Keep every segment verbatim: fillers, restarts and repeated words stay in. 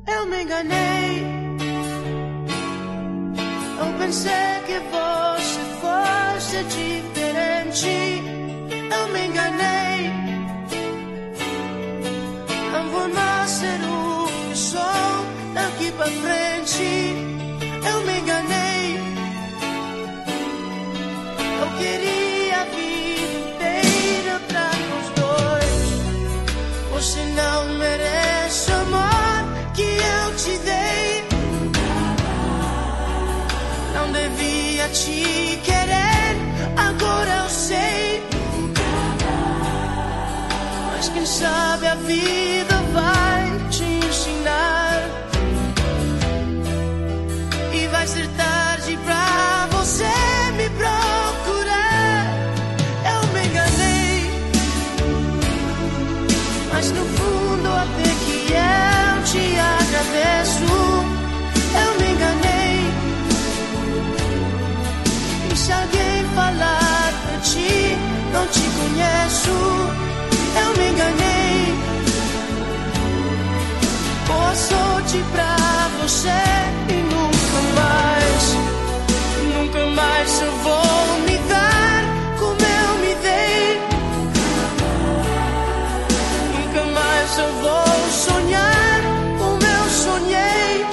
Eu me enganei. Eu pensei que você fosse diferente. Eu me enganei. Não vou mais ser o que sou daqui pra frente. Eu me enganei. Eu queria a vida inteira pra nós dois. Você não merece o amor que eu te dei. Não devia te querer, agora eu sei. Mas quem sabe a vida vai te ensinar. E vai ser tarde pra você me procurar. Eu me enganei, mas no fundo até que eu te agradeço. Eu me enganei. E se alguém falar pra ti, não te conheço. Eu me enganei. Boa sorte pra você e nunca mais, nunca mais eu vou me dar como eu me dei. Nunca mais eu vou sonhar como eu sonhei.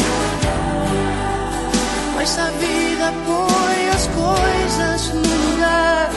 Mas a vida põe as coisas no lugar.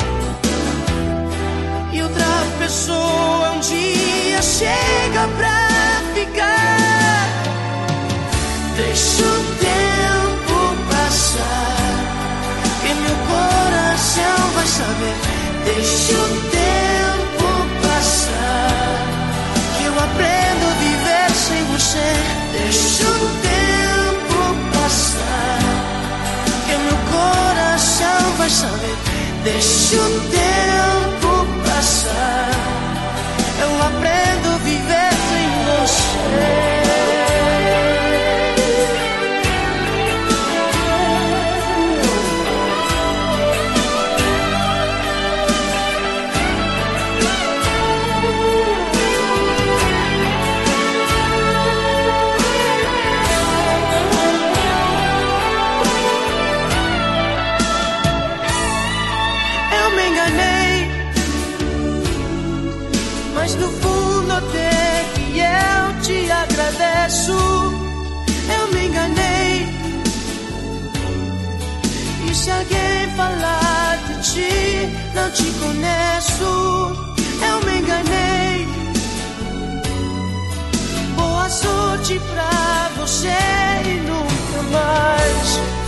E outra pessoa um dia chega pra ficar. Deixa o tempo passar e meu coração vai saber. Deixa o tempo passar que eu aprendo a viver sem você. Deixa o tempo passar que meu coração vai saber. Deixa o tempo passar, eu aprendo a viver sem você. Mas no fundo até que eu te agradeço. Eu me enganei. E se alguém falar de ti, não te conheço. Eu me enganei. Boa sorte pra você e nunca mais.